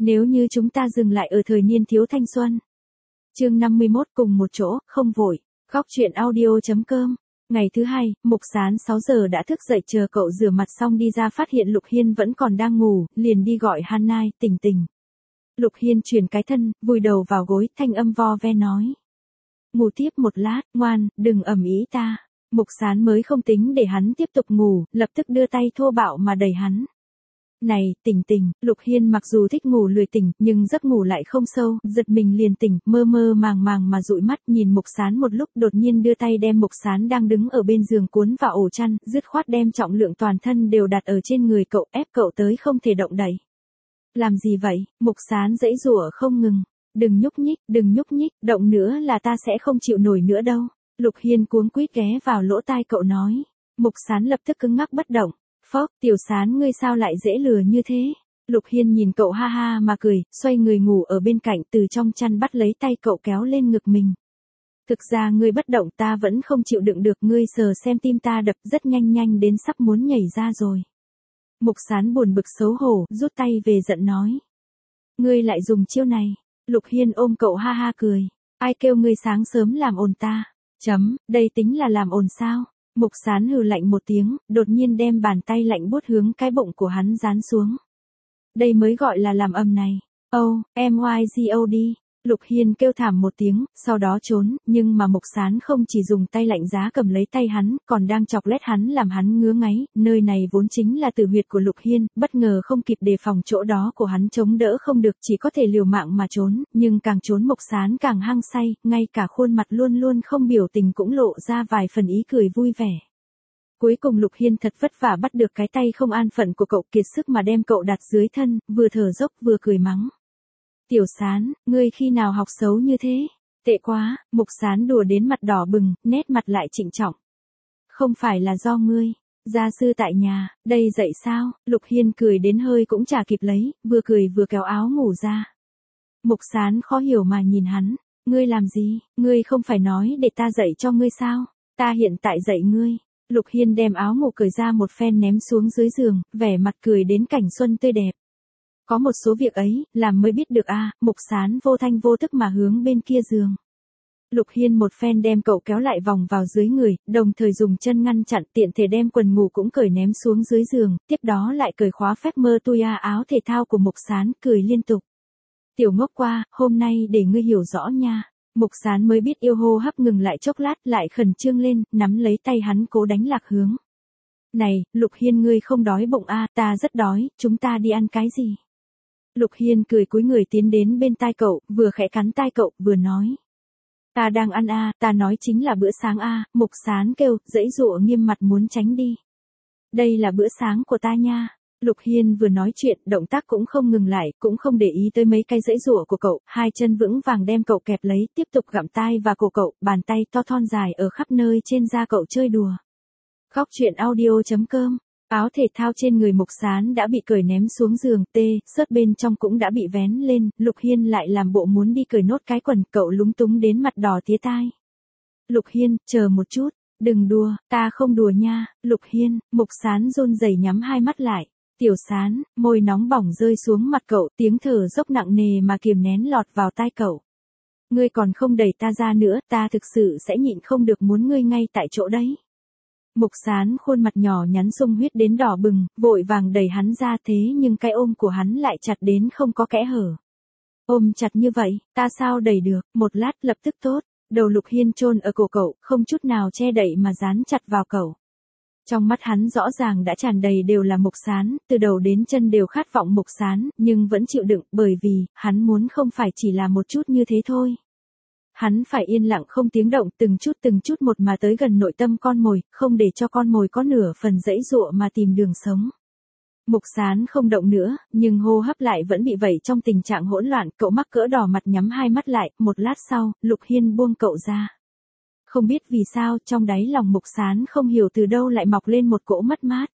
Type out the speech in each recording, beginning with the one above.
Nếu như chúng ta dừng lại ở thời niên thiếu thanh xuân. Chương 51 cùng một chỗ, không vội. Góc truyện audio.com. Ngày thứ hai, Mục Sán 6 giờ đã thức dậy chờ cậu rửa mặt xong đi ra phát hiện Lục Hiên vẫn còn đang ngủ, liền đi gọi Hanai, tỉnh tỉnh. Lục Hiên chuyển cái thân, vùi đầu vào gối, thanh âm vo ve nói. Ngủ tiếp một lát, ngoan, đừng ầm ĩ ta. Mục Sán mới không tính để hắn tiếp tục ngủ, lập tức đưa tay thô bạo mà đẩy hắn. Này, tỉnh tỉnh, Lục Hiên mặc dù thích ngủ lười tỉnh, nhưng giấc ngủ lại không sâu, giật mình liền tỉnh, mơ mơ màng màng mà dụi mắt nhìn Mục Sán một lúc, đột nhiên đưa tay đem Mục Sán đang đứng ở bên giường cuốn vào ổ chăn, dứt khoát đem trọng lượng toàn thân đều đặt ở trên người cậu, ép cậu tới không thể động đậy. Làm gì vậy? Mục Sán giãy giụa không ngừng. Đừng nhúc nhích, động nữa là ta sẽ không chịu nổi nữa đâu. Lục Hiên cuống quýt ghé vào lỗ tai cậu nói. Mục Sán lập tức cứng ngắc bất động. Phốc, Tiểu Sán ngươi sao lại dễ lừa như thế? Lục Hiên nhìn cậu ha ha mà cười, xoay người ngủ ở bên cạnh, từ trong chăn bắt lấy tay cậu kéo lên ngực mình. Thực ra ngươi bất động ta vẫn không chịu đựng được, ngươi sờ xem tim ta đập rất nhanh đến sắp muốn nhảy ra rồi. Mục Sán buồn bực xấu hổ, rút tay về giận nói. Ngươi lại dùng chiêu này. Lục Hiên ôm cậu ha ha cười. Ai kêu ngươi sáng sớm làm ồn ta? Đây tính là làm ồn sao? Mục Sán hừ lạnh một tiếng, đột nhiên đem bàn tay lạnh buốt hướng cái bụng của hắn dán xuống. Đây mới gọi là làm ầm này. MYGOD. Lục Hiên kêu thảm một tiếng, sau đó trốn, nhưng mà Mục Sán không chỉ dùng tay lạnh giá cầm lấy tay hắn, còn đang chọc lét hắn làm hắn ngứa ngáy, nơi này vốn chính là tử huyệt của Lục Hiên, bất ngờ không kịp đề phòng chỗ đó của hắn chống đỡ không được, chỉ có thể liều mạng mà trốn, nhưng càng trốn Mục Sán càng hăng say, ngay cả khuôn mặt luôn luôn không biểu tình cũng lộ ra vài phần ý cười vui vẻ. Cuối cùng Lục Hiên thật vất vả bắt được cái tay không an phận của cậu, kiệt sức mà đem cậu đặt dưới thân, vừa thở dốc vừa cười mắng. Tiểu Sán, ngươi khi nào học xấu như thế? Tệ quá, Mục Sán đùa đến mặt đỏ bừng, nét mặt lại trịnh trọng. Không phải là do ngươi, gia sư tại nhà, đây dậy sao? Lục Hiên cười đến hơi cũng chả kịp lấy, vừa cười vừa kéo áo ngủ ra. Mục Sán khó hiểu mà nhìn hắn, ngươi làm gì? Ngươi không phải nói để ta dậy cho ngươi sao? Ta hiện tại dậy ngươi. Lục Hiên đem áo ngủ cởi ra một phen ném xuống dưới giường, vẻ mặt cười đến cảnh xuân tươi đẹp. Có một số việc ấy, làm mới biết được a. Mục Sán vô thanh vô tức mà hướng bên kia giường. Lục Hiên một phen đem cậu kéo lại vòng vào dưới người, đồng thời dùng chân ngăn chặn, tiện thể đem quần ngủ cũng cởi ném xuống dưới giường, tiếp đó lại cởi khóa phép mơ tuya áo thể thao của Mục Sán, cười liên tục. Tiểu ngốc qua, hôm nay để ngươi hiểu rõ nha. Mục Sán mới biết yêu, hô hấp ngừng lại chốc lát, lại khẩn trương lên, nắm lấy tay hắn cố đánh lạc hướng. Này, Lục Hiên ngươi không đói bụng a? Ta rất đói, chúng ta đi ăn cái gì? Lục Hiên cười cúi người tiến đến bên tai cậu, vừa khẽ cắn tai cậu, vừa nói. Ta đang ăn a, ta nói chính là bữa sáng a. Mục Sán kêu, giãy giụa nghiêm mặt muốn tránh đi. Đây là bữa sáng của ta nha. Lục Hiên vừa nói chuyện, động tác cũng không ngừng lại, cũng không để ý tới mấy cái giãy giụa của cậu, hai chân vững vàng đem cậu kẹp lấy, tiếp tục gặm tai và cổ cậu, bàn tay to thon dài ở khắp nơi trên da cậu chơi đùa. Góc truyện audio.com. Áo thể thao trên người Mục Sán đã bị cởi ném xuống giường, sớt bên trong cũng đã bị vén lên, Lục Hiên lại làm bộ muốn đi cởi nốt cái quần, cậu lúng túng đến mặt đỏ tía tai. Lục Hiên, chờ một chút, đừng đùa, ta không đùa nha. Lục Hiên, Mục Sán run rẩy nhắm hai mắt lại. Tiểu Sán, môi nóng bỏng rơi xuống mặt cậu, tiếng thở dốc nặng nề mà kiềm nén lọt vào tai cậu. Ngươi còn không đẩy ta ra nữa, ta thực sự sẽ nhịn không được muốn ngươi ngay tại chỗ đấy. Mục Sán khuôn mặt nhỏ nhắn sung huyết đến đỏ bừng, vội vàng đẩy hắn ra, thế nhưng cái ôm của hắn lại chặt đến không có kẽ hở. Ôm chặt như vậy, ta sao đẩy được? Một lát lập tức tốt, đầu Lục Hiên chôn ở cổ cậu, không chút nào che đậy mà dán chặt vào cậu. Trong mắt hắn rõ ràng đã tràn đầy đều là Mục Sán, từ đầu đến chân đều khát vọng Mục Sán, nhưng vẫn chịu đựng, bởi vì, hắn muốn không phải chỉ là một chút như thế thôi. Hắn phải yên lặng không tiếng động, từng chút một mà tới gần nội tâm con mồi, không để cho con mồi có nửa phần giãy giụa mà tìm đường sống. Mục Sán không động nữa, nhưng hô hấp lại vẫn bị vẩy trong tình trạng hỗn loạn, cậu mắc cỡ đỏ mặt nhắm hai mắt lại, một lát sau, Lục Hiên buông cậu ra. Không biết vì sao, trong đáy lòng Mục Sán không hiểu từ đâu lại mọc lên một cỗ mất mát.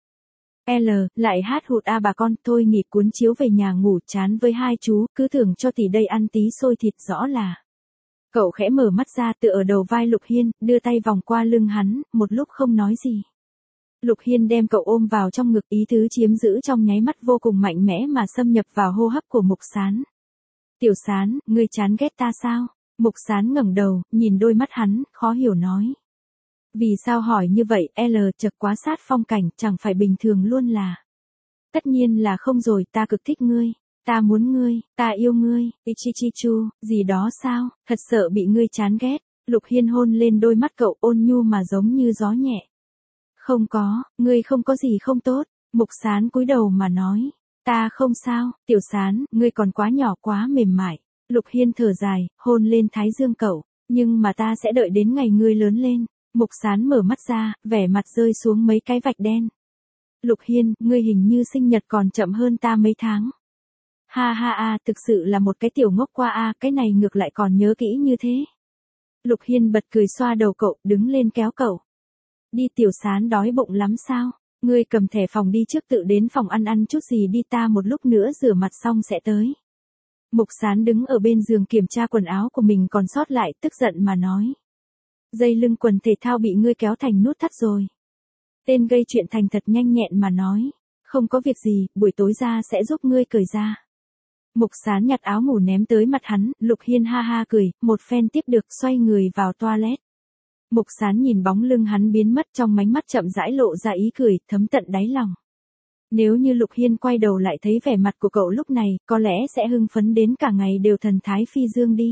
Lại hát hụt a bà con, thôi nghỉ cuốn chiếu về nhà ngủ, chán với hai chú, cứ thưởng cho tỷ đây ăn tí xôi thịt rõ là. Cậu khẽ mở mắt ra, tựa ở đầu vai Lục Hiên, đưa tay vòng qua lưng hắn, một lúc không nói gì. Lục Hiên đem cậu ôm vào trong ngực, ý tứ chiếm giữ trong nháy mắt vô cùng mạnh mẽ mà xâm nhập vào hô hấp của Mục Sán. Tiểu Sán, ngươi chán ghét ta sao? Mục Sán ngẩng đầu, nhìn đôi mắt hắn, khó hiểu nói. Vì sao hỏi như vậy, chật quá sát phong cảnh, chẳng phải bình thường luôn là. Tất nhiên là không rồi, ta cực thích ngươi. Ta muốn ngươi, ta yêu ngươi, ichichichu, gì đó sao, thật sợ bị ngươi chán ghét. Lục Hiên hôn lên đôi mắt cậu ôn nhu mà giống như gió nhẹ. Không có, ngươi không có gì không tốt. Mục Sán cúi đầu mà nói. Ta không sao, Tiểu Sán, ngươi còn quá nhỏ quá mềm mại. Lục Hiên thở dài, hôn lên thái dương cậu. Nhưng mà ta sẽ đợi đến ngày ngươi lớn lên. Mục Sán mở mắt ra, vẻ mặt rơi xuống mấy cái vạch đen. Lục Hiên, ngươi hình như sinh nhật còn chậm hơn ta mấy tháng. Ha ha a, thực sự là một cái tiểu ngốc qua a, cái này ngược lại còn nhớ kỹ như thế. Lục Hiên bật cười xoa đầu cậu, đứng lên kéo cậu. Đi Tiểu Sán, đói bụng lắm sao? Ngươi cầm thẻ phòng đi trước, tự đến phòng ăn chút gì đi, ta một lúc nữa rửa mặt xong sẽ tới. Mục Sán đứng ở bên giường kiểm tra quần áo của mình còn sót lại, tức giận mà nói. Dây lưng quần thể thao bị ngươi kéo thành nút thắt rồi. Tên gây chuyện thành thật nhanh nhẹn mà nói. Không có việc gì, buổi tối ra sẽ giúp ngươi cởi ra. Mục Sán nhặt áo ngủ ném tới mặt hắn, Lục Hiên ha ha cười, một phen tiếp được, xoay người vào toilet. Mục Sán nhìn bóng lưng hắn biến mất, trong mánh mắt chậm rãi lộ ra ý cười, thấm tận đáy lòng. Nếu như Lục Hiên quay đầu lại thấy vẻ mặt của cậu lúc này, có lẽ sẽ hưng phấn đến cả ngày đều thần thái phi dương đi.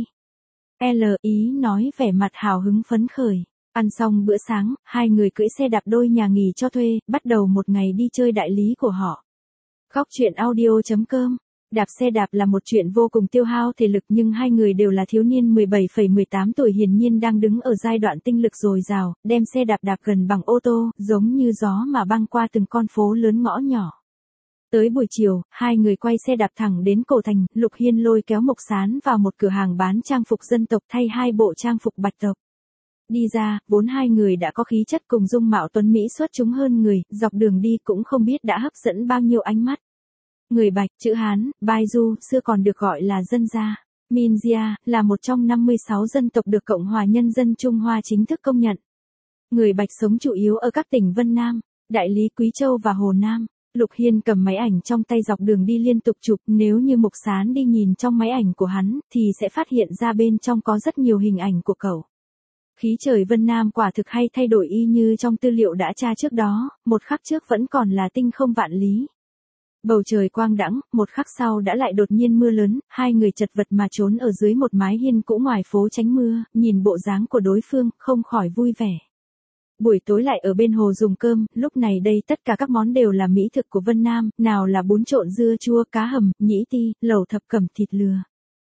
Ý nói vẻ mặt hào hứng phấn khởi. Ăn xong bữa sáng, hai người cưỡi xe đạp đôi nhà nghỉ cho thuê, bắt đầu một ngày đi chơi đại lý của họ. Góc truyện audio.com. Đạp xe đạp là một chuyện vô cùng tiêu hao thể lực, nhưng hai người đều là thiếu niên 17,18 tuổi, hiển nhiên đang đứng ở giai đoạn tinh lực dồi dào, đem xe đạp đạp gần bằng ô tô, giống như gió mà băng qua từng con phố lớn ngõ nhỏ. Tới buổi chiều, hai người quay xe đạp thẳng đến cổ thành, Lục Hiên lôi kéo Mục Sán vào một cửa hàng bán trang phục dân tộc, thay hai bộ trang phục bạch tộc. Đi ra, vốn hai người đã có khí chất cùng dung mạo tuấn mỹ xuất chúng hơn người, dọc đường đi cũng không biết đã hấp dẫn bao nhiêu ánh mắt. Người Bạch, chữ Hán, Baidu, xưa còn được gọi là dân gia. Minjia, là một trong 56 dân tộc được Cộng hòa Nhân dân Trung Hoa chính thức công nhận. Người Bạch sống chủ yếu ở các tỉnh Vân Nam, Đại Lý, Quý Châu và Hồ Nam. Lục Hiên cầm máy ảnh trong tay dọc đường đi liên tục chụp, nếu như Mục Sán đi nhìn trong máy ảnh của hắn, thì sẽ phát hiện ra bên trong có rất nhiều hình ảnh của cậu. Khí trời Vân Nam quả thực hay thay đổi y như trong tư liệu đã tra trước đó, một khắc trước vẫn còn là tinh không vạn lý. Bầu trời quang đãng, một khắc sau đã lại đột nhiên mưa lớn, hai người chật vật mà trốn ở dưới một mái hiên cũ ngoài phố tránh mưa, nhìn bộ dáng của đối phương, không khỏi vui vẻ. Buổi tối lại ở bên hồ dùng cơm, lúc này đây tất cả các món đều là mỹ thực của Vân Nam, nào là bún trộn dưa chua, cá hầm, nhĩ ti, lẩu thập cẩm, thịt lừa.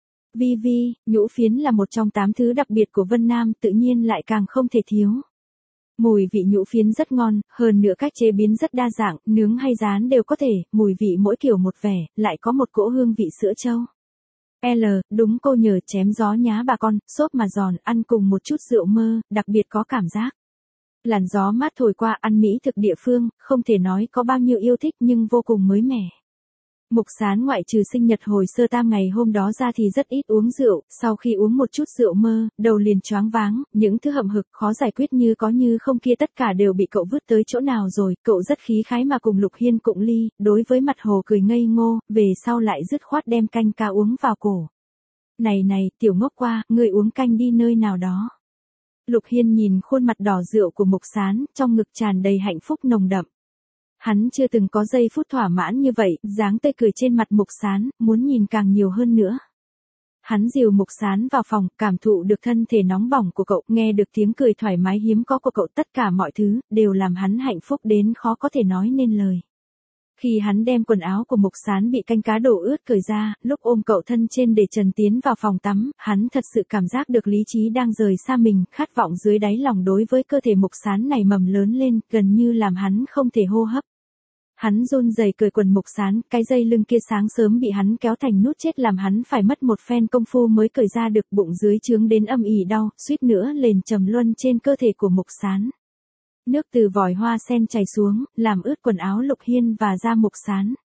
Nhũ phiến là một trong 8 thứ đặc biệt của Vân Nam, tự nhiên lại càng không thể thiếu. Mùi vị nhũ phiến rất ngon, hơn nữa cách chế biến rất đa dạng, nướng hay rán đều có thể, mùi vị mỗi kiểu một vẻ, lại có một cỗ hương vị sữa trâu. Đúng, cô nhờ chém gió nhá bà con, xốp mà giòn, ăn cùng một chút rượu mơ, đặc biệt có cảm giác. Làn gió mát thổi qua, ăn mỹ thực địa phương, không thể nói có bao nhiêu yêu thích nhưng vô cùng mới mẻ. Mục Sán ngoại trừ sinh nhật hồi sơ tam ngày hôm đó ra thì rất ít uống rượu, sau khi uống một chút rượu mơ, đầu liền choáng váng, những thứ hậm hực khó giải quyết như có như không kia tất cả đều bị cậu vứt tới chỗ nào rồi, cậu rất khí khái mà cùng Lục Hiên cụng ly, đối với mặt hồ cười ngây ngô, về sau lại dứt khoát đem canh cá uống vào cổ. Này, tiểu ngốc qua, ngươi uống canh đi nơi nào đó. Lục Hiên nhìn khuôn mặt đỏ rượu của Mục Sán, trong ngực tràn đầy hạnh phúc nồng đậm. Hắn chưa từng có giây phút thỏa mãn như vậy, dáng tươi cười trên mặt Mục Sán, muốn nhìn càng nhiều hơn nữa. Hắn dìu Mục Sán vào phòng, cảm thụ được thân thể nóng bỏng của cậu, nghe được tiếng cười thoải mái hiếm có của cậu, tất cả mọi thứ, đều làm hắn hạnh phúc đến khó có thể nói nên lời. Khi hắn đem quần áo của Mục Sán bị canh cá đổ ướt cởi ra, lúc ôm cậu thân trên để trần tiến vào phòng tắm, hắn thật sự cảm giác được lý trí đang rời xa mình, khát vọng dưới đáy lòng đối với cơ thể Mục Sán này mầm lớn lên, gần như làm hắn không thể hô hấp. Hắn run rẩy cởi quần Mục Sán, cái dây lưng kia sáng sớm bị hắn kéo thành nút chết làm hắn phải mất một phen công phu mới cởi ra được, bụng dưới trướng đến âm ỉ đau, suýt nữa lên trầm luân trên cơ thể của Mục Sán. Nước từ vòi hoa sen chảy xuống, làm ướt quần áo Lục Hiên và da Mục Sán.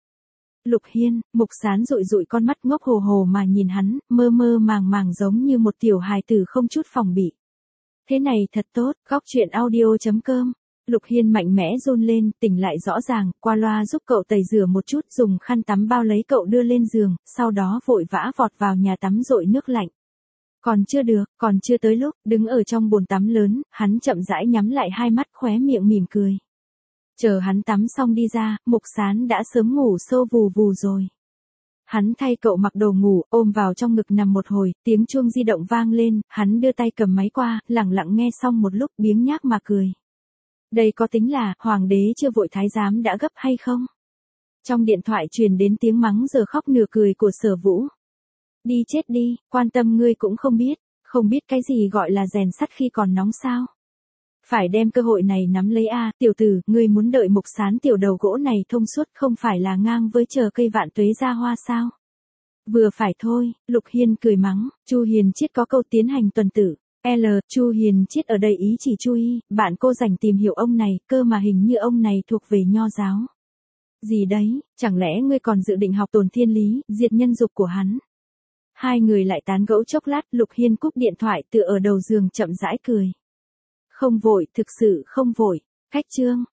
Mục Sán dụi dụi con mắt ngốc hồ hồ mà nhìn hắn, mơ mơ màng màng giống như một tiểu hài tử không chút phòng bị. Thế này thật tốt, góc truyện audio.com Lục Hiên mạnh mẽ run lên, tỉnh lại rõ ràng, qua loa giúp cậu tẩy rửa một chút, dùng khăn tắm bao lấy cậu đưa lên giường, sau đó vội vã vọt vào nhà tắm dội nước lạnh. Còn chưa được, còn chưa tới lúc, đứng ở trong bồn tắm lớn, hắn chậm rãi nhắm lại hai mắt, khóe miệng mỉm cười. Chờ hắn tắm xong đi ra, Mục Sán đã sớm ngủ sâu vù vù rồi. Hắn thay cậu mặc đồ ngủ, ôm vào trong ngực nằm một hồi, tiếng chuông di động vang lên, hắn đưa tay cầm máy qua, lẳng lặng nghe xong một lúc biếng nhác mà cười. Đây có tính là, hoàng đế chưa vội thái giám đã gấp hay không? Trong điện thoại truyền đến tiếng mắng giờ khóc nửa cười của Sở Vũ. Đi chết đi, quan tâm ngươi cũng không biết cái gì gọi là rèn sắt khi còn nóng sao. Phải đem cơ hội này nắm lấy a, tiểu tử, ngươi muốn đợi Mục Sán tiểu đầu gỗ này thông suốt không phải là ngang với chờ cây vạn tuế ra hoa sao? Vừa phải thôi, Lục Hiên cười mắng, Chu Hiền Chiết có câu tiến hành tuần tử. Chu Hiền Chiết ở đây ý chỉ Chu Y, bạn cô rảnh tìm hiểu ông này, cơ mà hình như ông này thuộc về nho giáo. Gì đấy, chẳng lẽ ngươi còn dự định học tồn thiên lý, diệt nhân dục của hắn? Hai người lại tán gẫu chốc lát, Lục Hiên cúp điện thoại tựa ở đầu giường chậm rãi cười. Không vội, thực sự không vội. Khách chương.